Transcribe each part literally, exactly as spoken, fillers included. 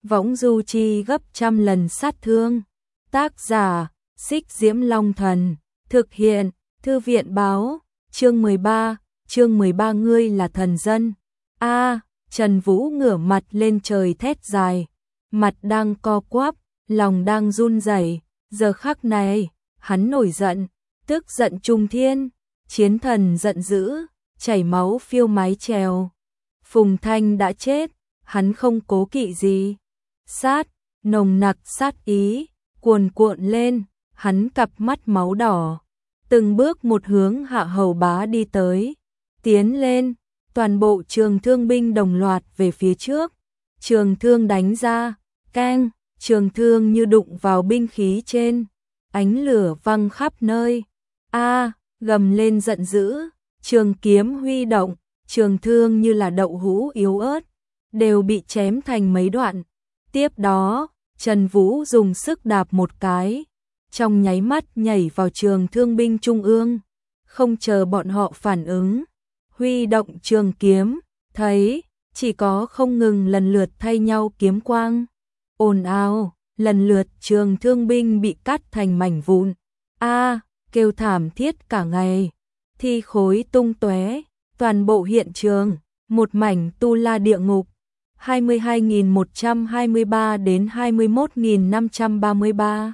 võng du chi gấp trăm lần sát thương. Tác giả, Xích Diễm Long Thần, thực hiện, Thư viện báo, chương mười ba, chương mười ba ngươi là thần dân. A, Trần Vũ ngửa mặt lên trời thét dài, mặt đang co quắp, lòng đang run rẩy, giờ khắc này, hắn nổi giận, tức giận trung thiên, chiến thần giận dữ, chảy máu phiêu mái chèo. Phùng Thanh đã chết, hắn không cố kỵ gì. Sát, nồng nặc sát ý, cuồn cuộn lên, hắn cặp mắt máu đỏ, từng bước một hướng Hạ Hầu Bá đi tới. Tiến lên, toàn bộ trường thương binh đồng loạt về phía trước. Trường thương đánh ra, keng, trường thương như đụng vào binh khí trên, ánh lửa văng khắp nơi. A, gầm lên giận dữ, trường kiếm huy động, trường thương như là đậu hũ yếu ớt, đều bị chém thành mấy đoạn. Tiếp đó, Trần Vũ dùng sức đạp một cái, trong nháy mắt nhảy vào trường thương binh trung ương, không chờ bọn họ phản ứng, huy động trường kiếm, thấy, chỉ có không ngừng lần lượt thay nhau kiếm quang. Ồn ào, lần lượt trường thương binh bị cắt thành mảnh vụn. A, kêu thảm thiết cả ngày, thi khối tung tóe, toàn bộ hiện trường, một mảnh tu la địa ngục. hai mươi hai nghìn một trăm hai mươi ba đến hai mươi mốt nghìn năm trăm ba mươi ba.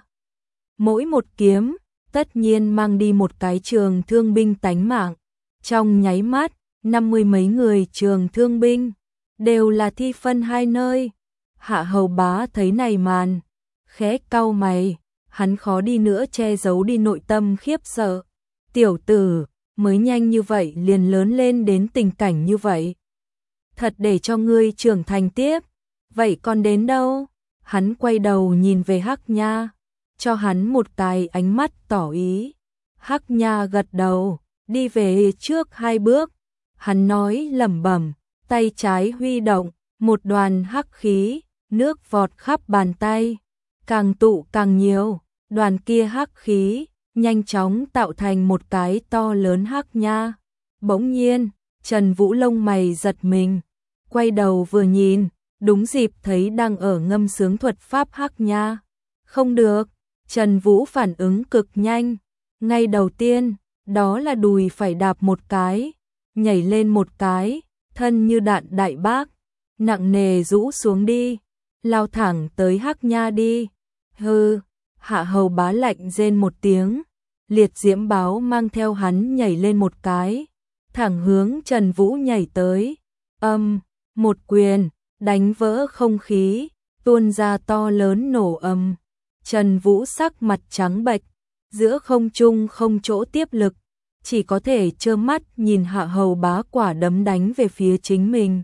Mỗi một kiếm, tất nhiên mang đi một cái trường thương binh tánh mạng. Trong nháy mắt, năm mươi mấy người trường thương binh, đều là thi phân hai nơi. Hạ Hầu Bá thấy này màn, khẽ cau mày, hắn khó đi nữa che giấu đi nội tâm khiếp sợ. Tiểu tử, mới nhanh như vậy liền lớn lên đến tình cảnh như vậy. Thật để cho ngươi trưởng thành tiếp, vậy còn đến đâu? Hắn quay đầu nhìn về Hắc Nha, cho hắn một cái ánh mắt tỏ ý. Hắc Nha gật đầu, đi về trước hai bước. Hắn nói lẩm bẩm, tay trái huy động, một đoàn hắc khí, nước vọt khắp bàn tay, càng tụ càng nhiều, đoàn kia hắc khí nhanh chóng tạo thành một cái to lớn Hắc Nha. Bỗng nhiên, Trần Vũ lông mày giật mình, quay đầu vừa nhìn, đúng dịp thấy đang ở ngâm sướng thuật pháp Hắc Nha. Không được, Trần Vũ phản ứng cực nhanh, ngay đầu tiên, đó là đùi phải đạp một cái, nhảy lên một cái, thân như đạn đại bác, nặng nề rũ xuống đi, lao thẳng tới Hắc Nha đi. Hừ, Hạ Hầu Bá lạnh rên một tiếng, liệt diễm báo mang theo hắn nhảy lên một cái, thẳng hướng Trần Vũ nhảy tới. Âm, một quyền, đánh vỡ không khí, tuôn ra to lớn nổ âm. Trần Vũ sắc mặt trắng bệch, giữa không trung không chỗ tiếp lực, chỉ có thể trơ mắt nhìn Hạ Hầu Bá quả đấm đánh về phía chính mình.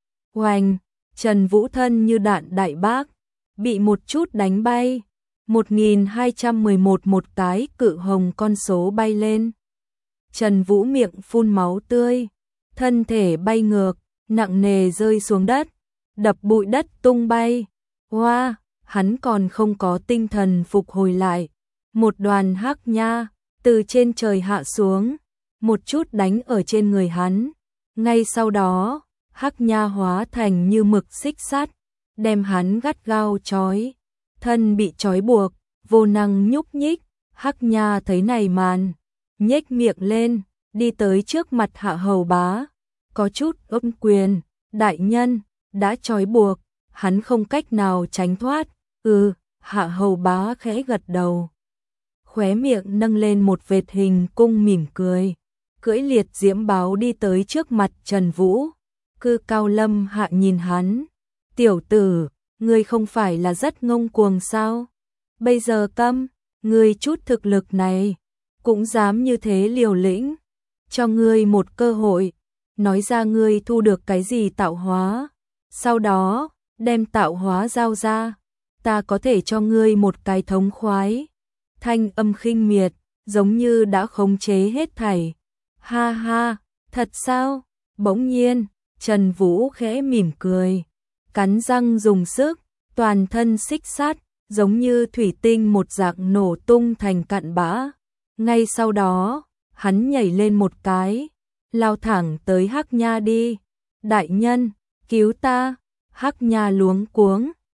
Oanh, Trần Vũ thân như đạn đại bác, bị một chút đánh bay. một nghìn hai trăm mười một một cái cự hồng con số bay lên. Trần Vũ miệng phun máu tươi, thân thể bay ngược, nặng nề rơi xuống đất, đập bụi đất tung bay. Hoa, wow, hắn còn không có tinh thần phục hồi lại. Một đoàn Hắc Nha từ trên trời hạ xuống, một chút đánh ở trên người hắn. Ngay sau đó, Hắc Nha hóa thành như mực xích sắt, đem hắn gắt gao trói. Thân bị trói buộc, vô năng nhúc nhích. Hắc Nha thấy này màn, nhếch miệng lên, đi tới trước mặt Hạ Hầu Bá, có chút ôm quyền. Đại nhân, đã trói buộc, hắn không cách nào tránh thoát. Ừ, Hạ Hầu Bá khẽ gật đầu, khóe miệng nâng lên một vệt hình cung mỉm cười, cưỡi liệt diễm báo đi tới trước mặt Trần Vũ. Cư Cao Lâm Hạ nhìn hắn, tiểu tử, ngươi không phải là rất ngông cuồng sao? Bây giờ câm, ngươi chút thực lực này, cũng dám như thế liều lĩnh. Cho ngươi một cơ hội, nói ra ngươi thu được cái gì tạo hóa, sau đó, đem tạo hóa giao ra, ta có thể cho ngươi một cái thống khoái. Thanh âm khinh miệt, giống như đã khống chế hết thảy. Ha ha, thật sao? Bỗng nhiên, Trần Vũ khẽ mỉm cười, cắn răng dùng sức, toàn thân xích sắt, giống như thủy tinh một dạng nổ tung thành cặn bã. Ngay sau đó, hắn nhảy lên một cái, lao thẳng tới Hắc Nha đi. Đại nhân, cứu ta! Hắc Nha luống cuống,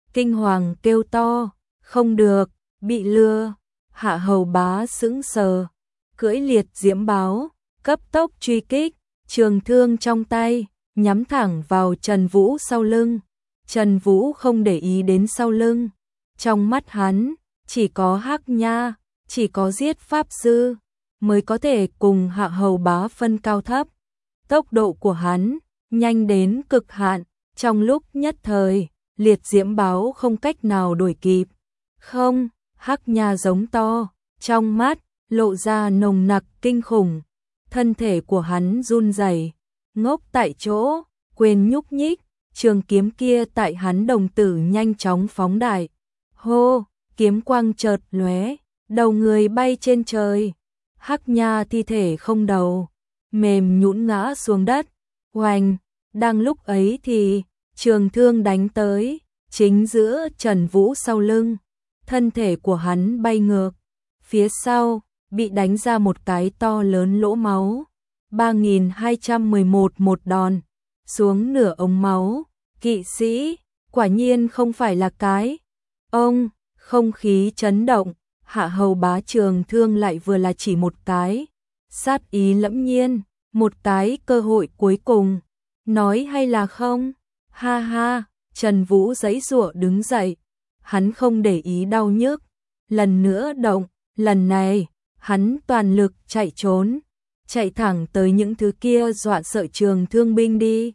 kinh hoàng kêu to, không được, bị lừa. Hạ hầu bá sững sờ, cưỡi liệt diễm báo, cấp tốc truy kích, trường thương trong tay, nhắm thẳng vào Trần Vũ sau lưng. Trần Vũ không để ý đến sau lưng, trong mắt hắn, chỉ có Hắc Nha, chỉ có giết pháp sư, mới có thể cùng Hạ hầu bá phân cao thấp. Tốc độ của hắn, nhanh đến cực hạn, trong lúc nhất thời, liệt diễm báo không cách nào đuổi kịp. Không, Hắc Nha giống to, trong mắt, lộ ra nồng nặc kinh khủng. Thân thể của hắn run rẩy, ngốc tại chỗ, quên nhúc nhích, trường kiếm kia tại hắn đồng tử nhanh chóng phóng đại. Hô, kiếm quang chợt lóe, đầu người bay trên trời. Hắc Nha thi thể không đầu, mềm nhũn ngã xuống đất. Oanh, đang lúc ấy thì trường thương đánh tới, chính giữa Trần Vũ sau lưng. Thân thể của hắn bay ngược, phía sau bị đánh ra một cái to lớn lỗ máu. ba nghìn hai trăm mười một một đòn, xuống nửa ống máu. Kỵ sĩ, quả nhiên không phải là cái. Ông, không khí chấn động, Hạ hầu bá trường thương lại vừa là chỉ một cái. Sát ý lẫm nhiên, một cái cơ hội cuối cùng. Nói hay là không? Ha ha, Trần Vũ giãy giụa đứng dậy. Hắn không để ý đau nhức. Lần nữa động, lần này, hắn toàn lực chạy trốn. Chạy thẳng tới những thứ kia dọa sợ trường thương binh đi.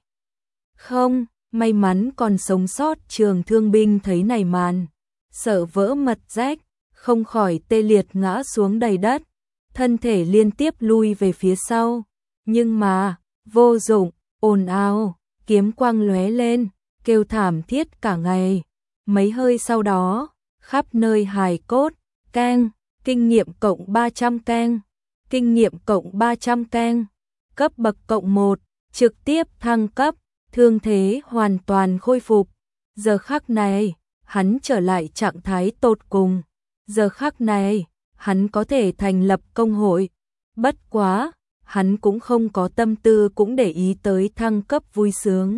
Không, may mắn còn sống sót trường thương binh thấy này màn. Sợ vỡ mật rách, không khỏi tê liệt ngã xuống đầy đất. Thân thể liên tiếp lui về phía sau. Nhưng mà, vô dụng, ồn ào, kiếm quang lóe lên, kêu thảm thiết cả ngày. Mấy hơi sau đó, khắp nơi hài cốt, keng, kinh nghiệm cộng ba trăm keng, kinh nghiệm cộng ba trăm keng, cấp bậc cộng một, trực tiếp thăng cấp, thương thế hoàn toàn khôi phục. Giờ khắc này, hắn trở lại trạng thái tột cùng. Giờ khắc này, hắn có thể thành lập công hội. Bất quá, hắn cũng không có tâm tư cũng để ý tới thăng cấp vui sướng.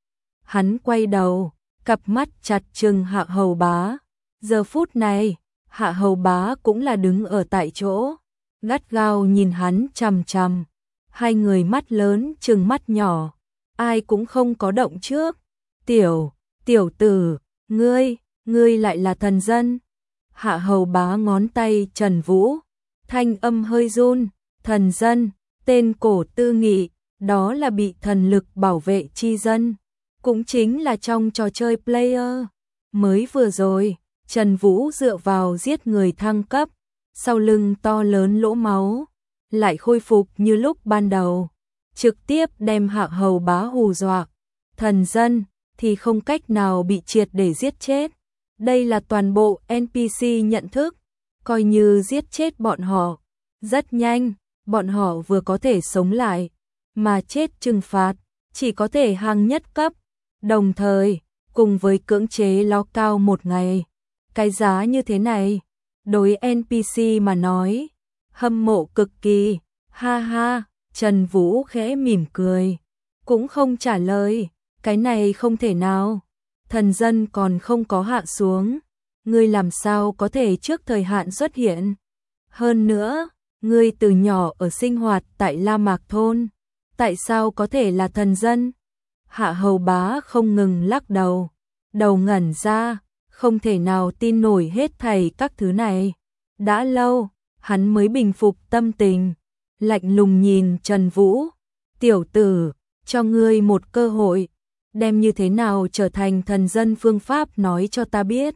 Hắn quay đầu, cặp mắt chặt chừng Hạ hầu bá. Giờ phút này, Hạ hầu bá cũng là đứng ở tại chỗ, gắt gao nhìn hắn chằm chằm. Hai người mắt lớn chừng mắt nhỏ, ai cũng không có động trước. Tiểu, tiểu tử, ngươi, ngươi lại là thần dân. Hạ hầu bá ngón tay Trần Vũ, thanh âm hơi run. Thần dân, tên cổ tư nghị, đó là bị thần lực bảo vệ chi dân. Cũng chính là trong trò chơi player. Mới vừa rồi, Trần Vũ dựa vào giết người thăng cấp, sau lưng to lớn lỗ máu, lại khôi phục như lúc ban đầu. Trực tiếp đem Hạ hầu bá hù dọa. Thần dân thì không cách nào bị triệt để giết chết. Đây là toàn bộ en pê xê nhận thức. Coi như giết chết bọn họ, rất nhanh, bọn họ vừa có thể sống lại, mà chết trừng phạt, chỉ có thể hàng nhất cấp. Đồng thời, cùng với cưỡng chế lo cao một ngày. Cái giá như thế này, đối en pê xê mà nói, hâm mộ cực kỳ. Ha ha, Trần Vũ khẽ mỉm cười, cũng không trả lời. Cái này không thể nào, thần dân còn không có hạ xuống, ngươi làm sao có thể trước thời hạn xuất hiện. Hơn nữa, ngươi từ nhỏ ở sinh hoạt tại La Mạc Thôn, tại sao có thể là thần dân? Hạ hầu bá không ngừng lắc đầu, đầu ngẩn ra, không thể nào tin nổi hết thảy các thứ này. Đã lâu, hắn mới bình phục tâm tình, lạnh lùng nhìn Trần Vũ. Tiểu tử, cho ngươi một cơ hội, đem như thế nào trở thành thần dân phương pháp nói cho ta biết.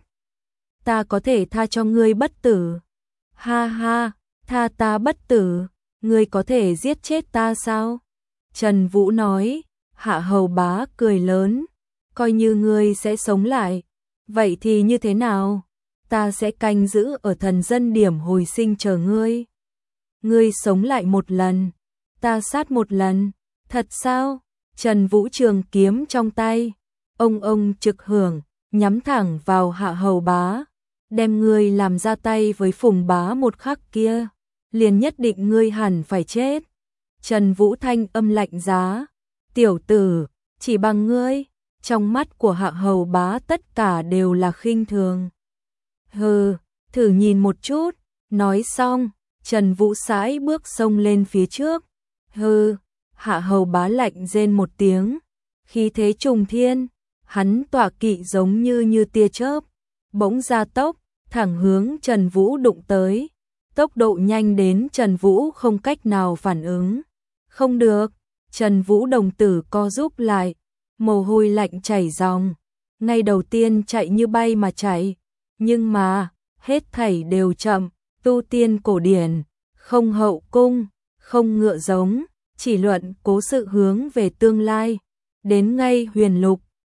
Ta có thể tha cho ngươi bất tử. Ha ha, tha ta bất tử, ngươi có thể giết chết ta sao? Trần Vũ nói. Hạ hầu bá cười lớn, coi như ngươi sẽ sống lại, vậy thì như thế nào? Ta sẽ canh giữ ở thần dân điểm hồi sinh chờ ngươi. Ngươi sống lại một lần, ta sát một lần, thật sao? Trần Vũ trường kiếm trong tay, ông ông trực hưởng, nhắm thẳng vào Hạ hầu bá. Đem ngươi làm ra tay với Phùng bá một khắc kia, liền nhất định ngươi hẳn phải chết. Trần Vũ thanh âm lạnh giá. Tiểu tử, chỉ bằng ngươi, trong mắt của Hạ Hầu Bá tất cả đều là khinh thường. Hừ, thử nhìn một chút, nói xong, Trần Vũ sải bước xông lên phía trước. Hừ, Hạ Hầu Bá lạnh rên một tiếng, khí thế trùng thiên, hắn tọa kỵ giống như như tia chớp, bỗng ra tốc, thẳng hướng Trần Vũ đụng tới. Tốc độ nhanh đến Trần Vũ không cách nào phản ứng. Không được, Trần Vũ đồng tử co rúm lại, mồ hôi lạnh chảy ròng. Ngay đầu tiên chạy như bay mà chạy, nhưng mà, hết thảy đều chậm, tu tiên cổ điển, không hậu cung, không ngựa giống, chỉ luận cố sự hướng về tương lai. Đến ngay huyền lục,